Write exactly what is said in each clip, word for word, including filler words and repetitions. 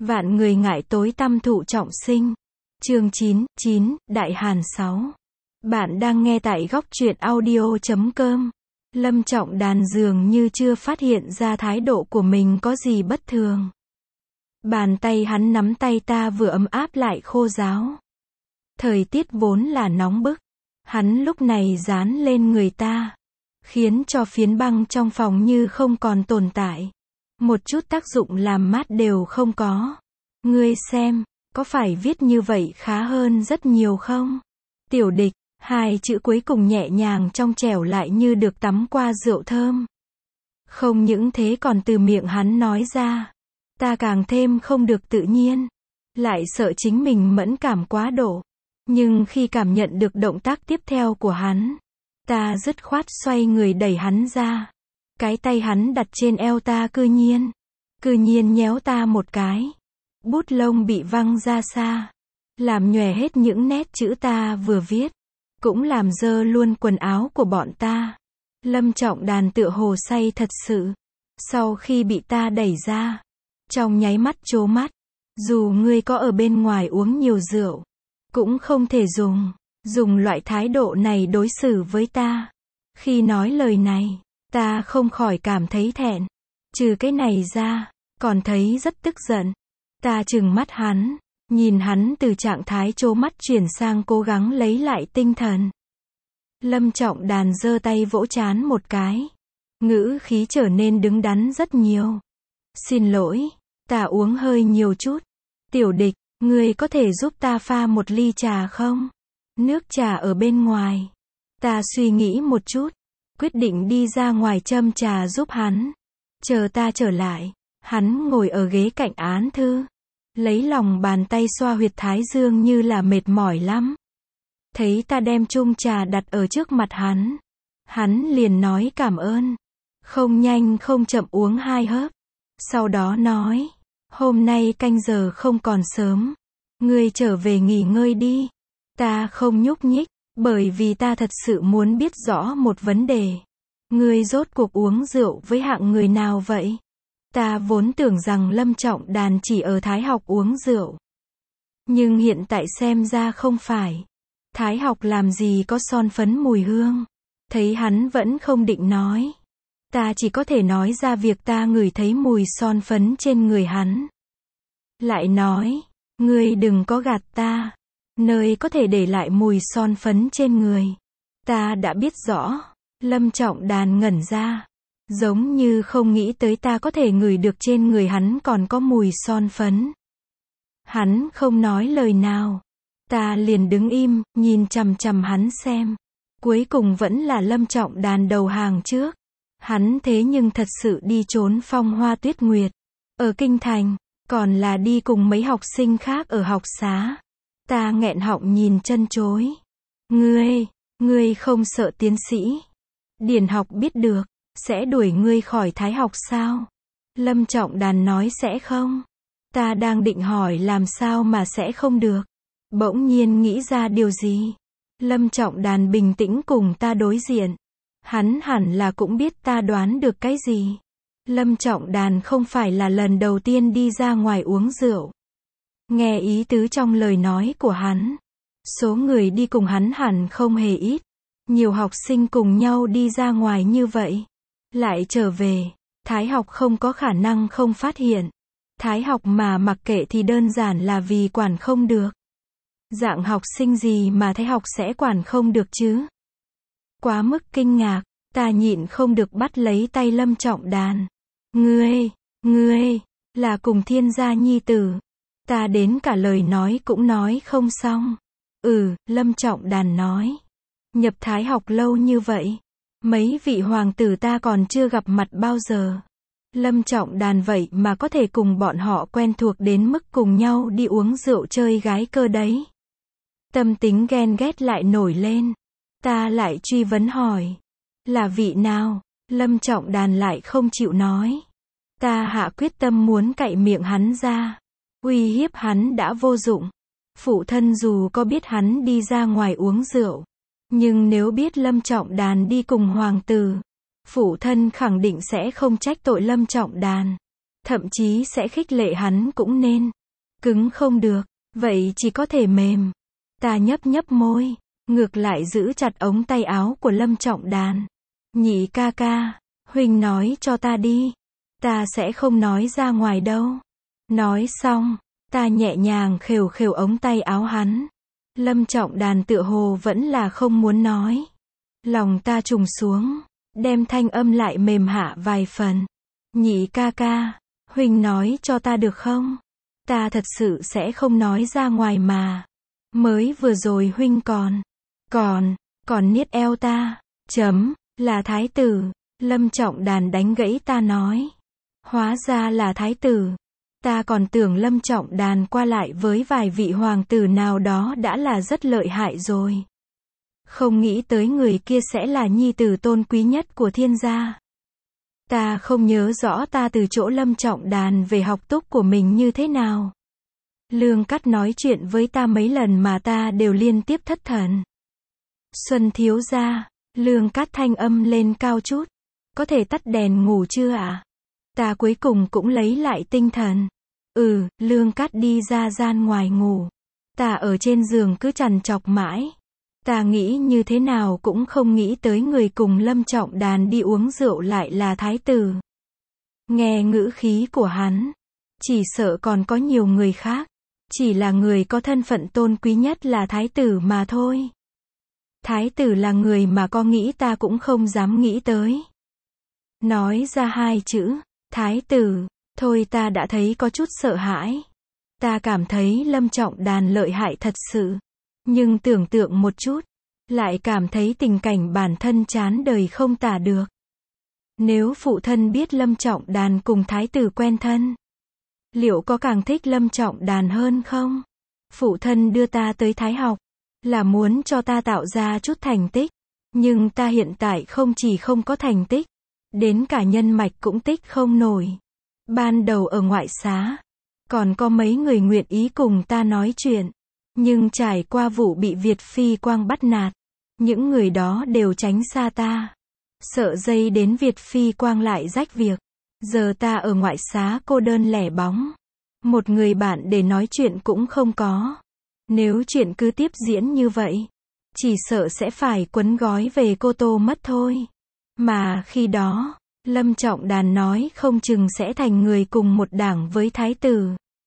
Vạn người ngại tối tăm thụ trọng sinh. Chương chín, chín, Đại Hàn sáu. Bạn đang nghe tại góc truyện audio chấm com. Lâm Trọng Đàn dường như chưa phát hiện ra thái độ của mình có gì bất thường. Bàn tay hắn nắm tay ta vừa ấm áp lại khô ráo. Thời tiết vốn là nóng bức. Hắn lúc này dán lên người ta, khiến cho phiến băng trong phòng như không còn tồn tại. Một chút tác dụng làm mát đều không có. Ngươi xem, có phải viết như vậy khá hơn rất nhiều không? Tiểu Địch, hai chữ cuối cùng nhẹ nhàng trong trẻo lại như được tắm qua rượu thơm. Không những thế còn từ miệng hắn nói ra, ta càng thêm không được tự nhiên. Lại sợ chính mình mẫn cảm quá độ. Nhưng khi cảm nhận được động tác tiếp theo của hắn, ta dứt khoát xoay người đẩy hắn ra. Cái tay hắn đặt trên eo ta cư nhiên, cư nhiên nhéo ta một cái. Bút lông bị văng ra xa, làm nhòe hết những nét chữ ta vừa viết, cũng làm dơ luôn quần áo của bọn ta. Lâm Trọng Đàn tựa hồ say thật sự. Sau khi bị ta đẩy ra, trong nháy mắt trố mắt. Dù ngươi có ở bên ngoài uống nhiều rượu, cũng không thể dùng, dùng loại thái độ này đối xử với ta. Khi nói lời này, ta không khỏi cảm thấy thẹn. Trừ cái này ra, còn thấy rất tức giận. Ta trừng mắt hắn, nhìn hắn từ trạng thái trố mắt chuyển sang cố gắng lấy lại tinh thần. Lâm Trọng Đàn giơ tay vỗ trán một cái. Ngữ khí trở nên đứng đắn rất nhiều. Xin lỗi, ta uống hơi nhiều chút. Tiểu Địch, ngươi có thể giúp ta pha một ly trà không? Nước trà ở bên ngoài. Ta suy nghĩ một chút, quyết định đi ra ngoài châm trà giúp hắn. Chờ ta trở lại, hắn ngồi ở ghế cạnh án thư, lấy lòng bàn tay xoa huyệt thái dương như là mệt mỏi lắm. Thấy ta đem chung trà đặt ở trước mặt hắn, hắn liền nói cảm ơn. Không nhanh không chậm uống hai hớp. Sau đó nói, hôm nay canh giờ không còn sớm. Ngươi trở về nghỉ ngơi đi. Ta không nhúc nhích, bởi vì ta thật sự muốn biết rõ một vấn đề. Ngươi rốt cuộc uống rượu với hạng người nào vậy? Ta vốn tưởng rằng Lâm Trọng Đàn chỉ ở Thái học uống rượu. Nhưng hiện tại xem ra không phải. Thái học làm gì có son phấn mùi hương. Thấy hắn vẫn không định nói, ta chỉ có thể nói ra việc ta ngửi thấy mùi son phấn trên người hắn. Lại nói, ngươi đừng có gạt ta. Nơi có thể để lại mùi son phấn trên người, ta đã biết rõ. Lâm Trọng Đàn ngẩn ra, giống như không nghĩ tới ta có thể ngửi được trên người hắn còn có mùi son phấn. Hắn không nói lời nào. Ta liền đứng im, nhìn chằm chằm hắn xem. Cuối cùng vẫn là Lâm Trọng Đàn đầu hàng trước. Hắn thế nhưng thật sự đi trốn phong hoa tuyết nguyệt ở Kinh Thành, còn là đi cùng mấy học sinh khác ở học xá. Ta nghẹn họng nhìn chân chối. Ngươi, ngươi không sợ tiến sĩ Điển học biết được, sẽ đuổi ngươi khỏi Thái học sao? Lâm Trọng Đàn nói sẽ không. Ta đang định hỏi làm sao mà sẽ không được. Bỗng nhiên nghĩ ra điều gì. Lâm Trọng Đàn bình tĩnh cùng ta đối diện. Hắn hẳn là cũng biết ta đoán được cái gì. Lâm Trọng Đàn không phải là lần đầu tiên đi ra ngoài uống rượu. Nghe ý tứ trong lời nói của hắn, số người đi cùng hắn hẳn không hề ít. Nhiều học sinh cùng nhau đi ra ngoài như vậy, lại trở về, Thái học không có khả năng không phát hiện. Thái học mà mặc kệ thì đơn giản là vì quản không được. Dạng học sinh gì mà Thái học sẽ quản không được chứ? Quá mức kinh ngạc, ta nhịn không được bắt lấy tay Lâm Trọng Đàn. Ngươi, ngươi, là cùng Thiên gia nhi tử. Ta đến cả lời nói cũng nói không xong. Ừ, Lâm Trọng Đàn nói. Nhập Thái học lâu như vậy, mấy vị hoàng tử ta còn chưa gặp mặt bao giờ. Lâm Trọng Đàn vậy mà có thể cùng bọn họ quen thuộc đến mức cùng nhau đi uống rượu chơi gái cơ đấy. Tâm tính ghen ghét lại nổi lên. Ta lại truy vấn hỏi, là vị nào? Lâm Trọng Đàn lại không chịu nói. Ta hạ quyết tâm muốn cạy miệng hắn ra. Uy hiếp hắn đã vô dụng. Phụ thân dù có biết hắn đi ra ngoài uống rượu, nhưng nếu biết Lâm Trọng Đàn đi cùng hoàng tử, phụ thân khẳng định sẽ không trách tội Lâm Trọng Đàn. Thậm chí sẽ khích lệ hắn cũng nên. Cứng không được, vậy chỉ có thể mềm. Ta nhấp nhấp môi, ngược lại giữ chặt ống tay áo của Lâm Trọng Đàn. Nhị ca ca, huynh nói cho ta đi. Ta sẽ không nói ra ngoài đâu. Nói xong, ta nhẹ nhàng khều khều ống tay áo hắn. Lâm Trọng Đàn tựa hồ vẫn là không muốn nói. Lòng ta trùng xuống, đem thanh âm lại mềm hạ vài phần. Nhị ca ca, huynh nói cho ta được không? Ta thật sự sẽ không nói ra ngoài mà. Mới vừa rồi huynh còn, còn, còn niết eo ta. Chấm, là thái tử. Lâm Trọng Đàn đánh gãy ta nói. Hóa ra là thái tử. Ta còn tưởng Lâm Trọng Đàn qua lại với vài vị hoàng tử nào đó đã là rất lợi hại rồi. Không nghĩ tới người kia sẽ là nhi tử tôn quý nhất của thiên gia. Ta không nhớ rõ ta từ chỗ Lâm Trọng Đàn về học túc của mình như thế nào. Lương Cắt nói chuyện với ta mấy lần mà ta đều liên tiếp thất thần. Xuân thiếu gia, Lương Cắt thanh âm lên cao chút. Có thể tắt đèn ngủ chưa ạ? À? Ta cuối cùng cũng lấy lại tinh thần. Ừ, Lương Cắt đi ra gian ngoài ngủ. Ta ở trên giường cứ trằn trọc mãi. Ta nghĩ như thế nào cũng không nghĩ tới người cùng Lâm Trọng Đàn đi uống rượu lại là thái tử. Nghe ngữ khí của hắn, chỉ sợ còn có nhiều người khác. Chỉ là người có thân phận tôn quý nhất là thái tử mà thôi. Thái tử là người mà có nghĩ ta cũng không dám nghĩ tới. Nói ra hai chữ, thái tử, thôi ta đã thấy có chút sợ hãi. Ta cảm thấy Lâm Trọng Đàn lợi hại thật sự. Nhưng tưởng tượng một chút, lại cảm thấy tình cảnh bản thân chán đời không tả được. Nếu phụ thân biết Lâm Trọng Đàn cùng thái tử quen thân, liệu có càng thích Lâm Trọng Đàn hơn không? Phụ thân đưa ta tới Thái học, là muốn cho ta tạo ra chút thành tích. Nhưng ta hiện tại không chỉ không có thành tích, đến cả nhân mạch cũng tích không nổi. Ban đầu ở ngoại xá, còn có mấy người nguyện ý cùng ta nói chuyện. Nhưng trải qua vụ bị Việt Phi Quang bắt nạt, những người đó đều tránh xa ta. Sợ dây đến Việt Phi Quang lại rách việc. Giờ ta ở ngoại xá cô đơn lẻ bóng. Một người bạn để nói chuyện cũng không có. Nếu chuyện cứ tiếp diễn như vậy, chỉ sợ sẽ phải quấn gói về Cô Tô mất thôi. Mà khi đó, Lâm Trọng Đàn nói không chừng sẽ thành người cùng một đảng với thái tử.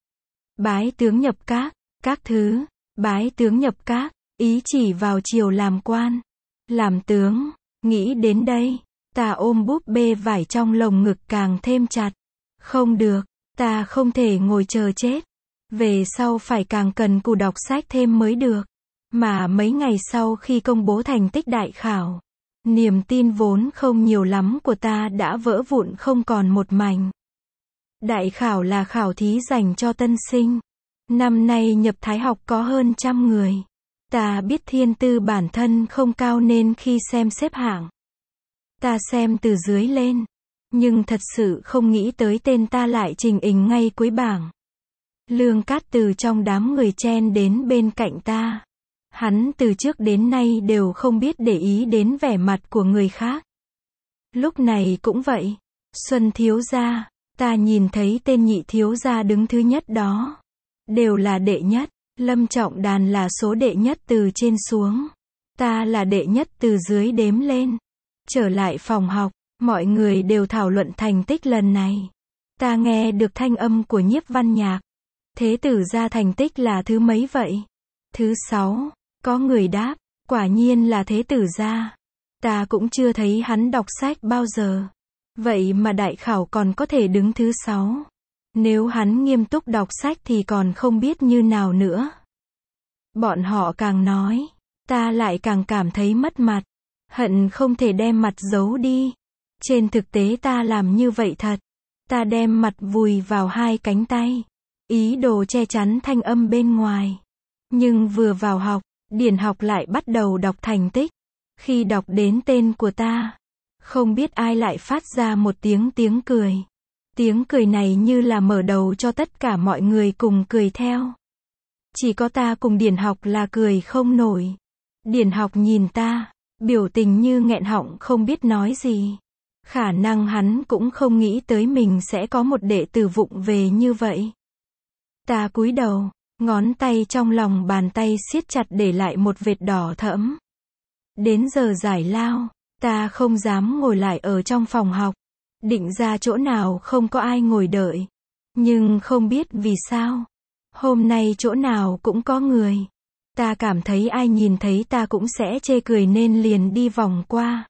Bái tướng nhập các, các thứ, bái tướng nhập các, ý chỉ vào triều làm quan, làm tướng. Nghĩ đến đây, ta ôm búp bê vải trong lồng ngực càng thêm chặt. Không được, ta không thể ngồi chờ chết. Về sau phải càng cần cù đọc sách thêm mới được. Mà mấy ngày sau khi công bố thành tích đại khảo, niềm tin vốn không nhiều lắm của ta đã vỡ vụn không còn một mảnh. Đại khảo là khảo thí dành cho tân sinh. Năm nay nhập Thái học có hơn trăm người. Ta biết thiên tư bản thân không cao nên khi xem xếp hạng, ta xem từ dưới lên. Nhưng thật sự không nghĩ tới tên ta lại trình hình ngay cuối bảng. Lương Cát từ trong đám người chen đến bên cạnh ta. Hắn từ trước đến nay đều không biết để ý đến vẻ mặt của người khác. Lúc này cũng vậy. Xuân thiếu gia, ta nhìn thấy tên nhị thiếu gia đứng thứ nhất đó. Đều là đệ nhất. Lâm Trọng Đàn là số đệ nhất từ trên xuống. Ta là đệ nhất từ dưới đếm lên. Trở lại phòng học, mọi người đều thảo luận thành tích lần này. Ta nghe được thanh âm của Nhiếp Văn Nhạc. Thế tử gia thành tích là thứ mấy vậy? Thứ sáu. Có người đáp, quả nhiên là thế tử gia. Ta cũng chưa thấy hắn đọc sách bao giờ. Vậy mà đại khảo còn có thể đứng thứ sáu. Nếu hắn nghiêm túc đọc sách thì còn không biết như nào nữa. Bọn họ càng nói, ta lại càng cảm thấy mất mặt. Hận không thể đem mặt giấu đi. Trên thực tế ta làm như vậy thật. Ta đem mặt vùi vào hai cánh tay. Ý đồ che chắn thanh âm bên ngoài. Nhưng vừa vào học, Điển học lại bắt đầu đọc thành tích. Khi đọc đến tên của ta, không biết ai lại phát ra một tiếng tiếng cười. Tiếng cười này như là mở đầu cho tất cả mọi người cùng cười theo. Chỉ có ta cùng Điển học là cười không nổi. Điển học nhìn ta, biểu tình như nghẹn họng không biết nói gì. Khả năng hắn cũng không nghĩ tới mình sẽ có một đệ tử vụng về như vậy. Ta cúi đầu, ngón tay trong lòng bàn tay siết chặt để lại một vệt đỏ thẫm. Đến giờ giải lao, ta không dám ngồi lại ở trong phòng học, định ra chỗ nào không có ai ngồi đợi. Nhưng không biết vì sao, hôm nay chỗ nào cũng có người. Ta cảm thấy ai nhìn thấy ta cũng sẽ chê cười nên liền đi vòng qua.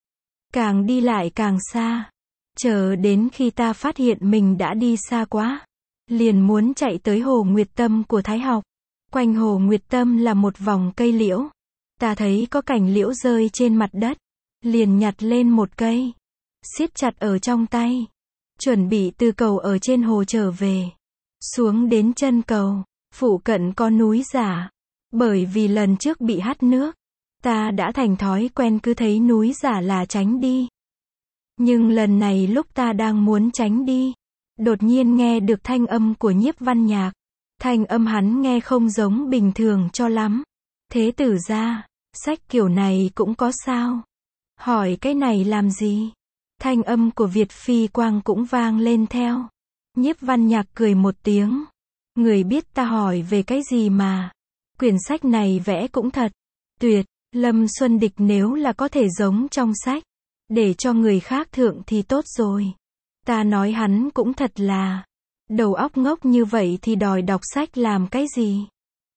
Càng đi lại càng xa. Chờ đến khi ta phát hiện mình đã đi xa quá, liền muốn chạy tới Hồ Nguyệt Tâm của Thái học. Quanh Hồ Nguyệt Tâm là một vòng cây liễu. Ta thấy có cành liễu rơi trên mặt đất, liền nhặt lên một cây, siết chặt ở trong tay, chuẩn bị từ cầu ở trên hồ trở về. Xuống đến chân cầu, phụ cận có núi giả. Bởi vì lần trước bị hắt nước, ta đã thành thói quen cứ thấy núi giả là tránh đi. Nhưng lần này lúc ta đang muốn tránh đi, đột nhiên nghe được thanh âm của Nhiếp Văn Nhạc. Thanh âm hắn nghe không giống bình thường cho lắm. Thế tử gia, sách kiểu này cũng có sao? Hỏi cái này làm gì? Thanh âm của Việt Phi Quang cũng vang lên theo. Nhiếp Văn Nhạc cười một tiếng. Người biết ta hỏi về cái gì mà. Quyển sách này vẽ cũng thật tuyệt. Lâm Xuân Địch nếu là có thể giống trong sách, để cho người khác thượng thì tốt rồi. Ta nói hắn cũng thật là đầu óc ngốc như vậy thì đòi đọc sách làm cái gì?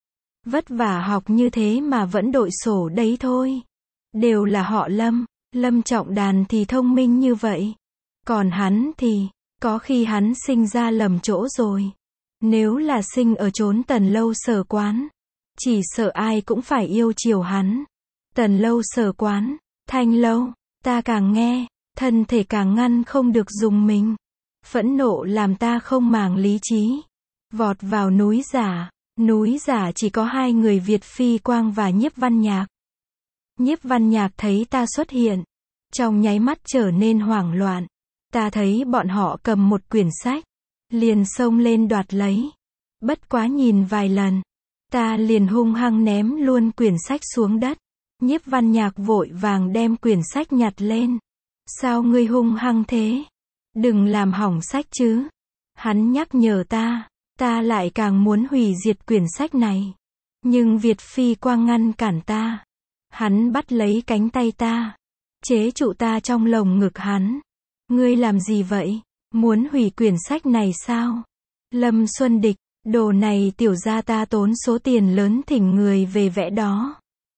Vất vả học như thế mà vẫn đội sổ đấy thôi. Đều là họ Lâm. Lâm Trọng Đàn thì thông minh như vậy. Còn hắn thì, có khi hắn sinh ra lầm chỗ rồi. Nếu là sinh ở chốn Tần Lâu Sở Quán, chỉ sợ ai cũng phải yêu chiều hắn. Tần Lâu Sở Quán, Thanh Lâu, ta càng nghe, thân thể càng ngăn không được dùng mình. Phẫn nộ làm ta không màng lý trí. Vọt vào núi giả. Núi giả chỉ có hai người Việt Phi Quang và Nhiếp Văn Nhạc. Nhiếp Văn Nhạc thấy ta xuất hiện, trong nháy mắt trở nên hoảng loạn. Ta thấy bọn họ cầm một quyển sách, liền xông lên đoạt lấy. Bất quá nhìn vài lần, ta liền hung hăng ném luôn quyển sách xuống đất. Nhiếp Văn Nhạc vội vàng đem quyển sách nhặt lên. Sao ngươi hung hăng thế? Đừng làm hỏng sách chứ. Hắn nhắc nhở ta, ta lại càng muốn hủy diệt quyển sách này. Nhưng Việt Phi Quang ngăn cản ta. Hắn bắt lấy cánh tay ta, chế trụ ta trong lồng ngực hắn. Ngươi làm gì vậy? Muốn hủy quyển sách này sao? Lâm Xuân Địch, đồ này tiểu gia ta tốn số tiền lớn thỉnh người về vẽ đó.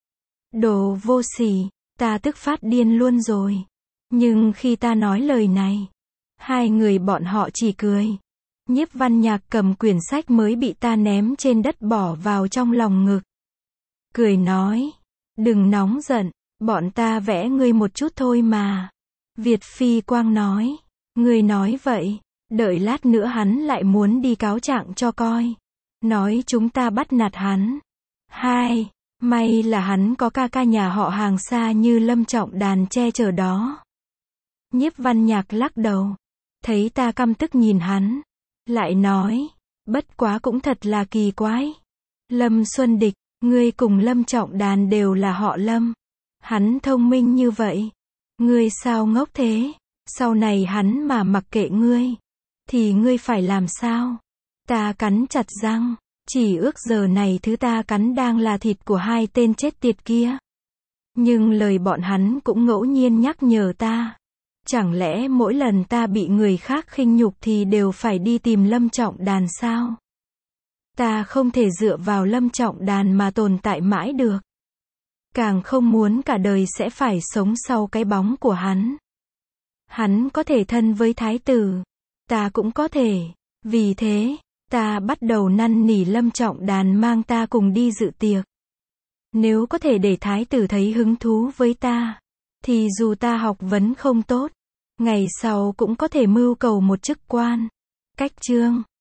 Đồ vô sỉ, ta tức phát điên luôn rồi. Nhưng khi ta nói lời này, hai người bọn họ chỉ cười. Nhiếp Văn Nhạc cầm quyển sách mới bị ta ném trên đất bỏ vào trong lòng ngực. Cười nói, đừng nóng giận, bọn ta vẽ ngươi một chút thôi mà. Việt Phi Quang nói, ngươi nói vậy, đợi lát nữa hắn lại muốn đi cáo trạng cho coi. Nói chúng ta bắt nạt hắn. Hai, may là hắn có ca ca nhà họ hàng xa như Lâm Trọng Đàn che chở đó. Nhiếp Văn Nhạc lắc đầu, thấy ta căm tức nhìn hắn, lại nói, bất quá cũng thật là kỳ quái. Lâm Xuân Địch, ngươi cùng Lâm Trọng Đàn đều là họ Lâm. Hắn thông minh như vậy, ngươi sao ngốc thế? Sau này hắn mà mặc kệ ngươi, thì ngươi phải làm sao? Ta cắn chặt răng, chỉ ước giờ này thứ ta cắn đang là thịt của hai tên chết tiệt kia. Nhưng lời bọn hắn cũng ngẫu nhiên nhắc nhở ta. Chẳng lẽ mỗi lần ta bị người khác khinh nhục thì đều phải đi tìm Lâm Trọng Đàn sao? Ta không thể dựa vào Lâm Trọng Đàn mà tồn tại mãi được. Càng không muốn cả đời sẽ phải sống sau cái bóng của hắn. Hắn có thể thân với thái tử, ta cũng có thể. Vì thế, ta bắt đầu năn nỉ Lâm Trọng Đàn mang ta cùng đi dự tiệc. Nếu có thể để thái tử thấy hứng thú với ta, thì dù ta học vấn không tốt, ngày sau cũng có thể mưu cầu một chức quan. Cách chương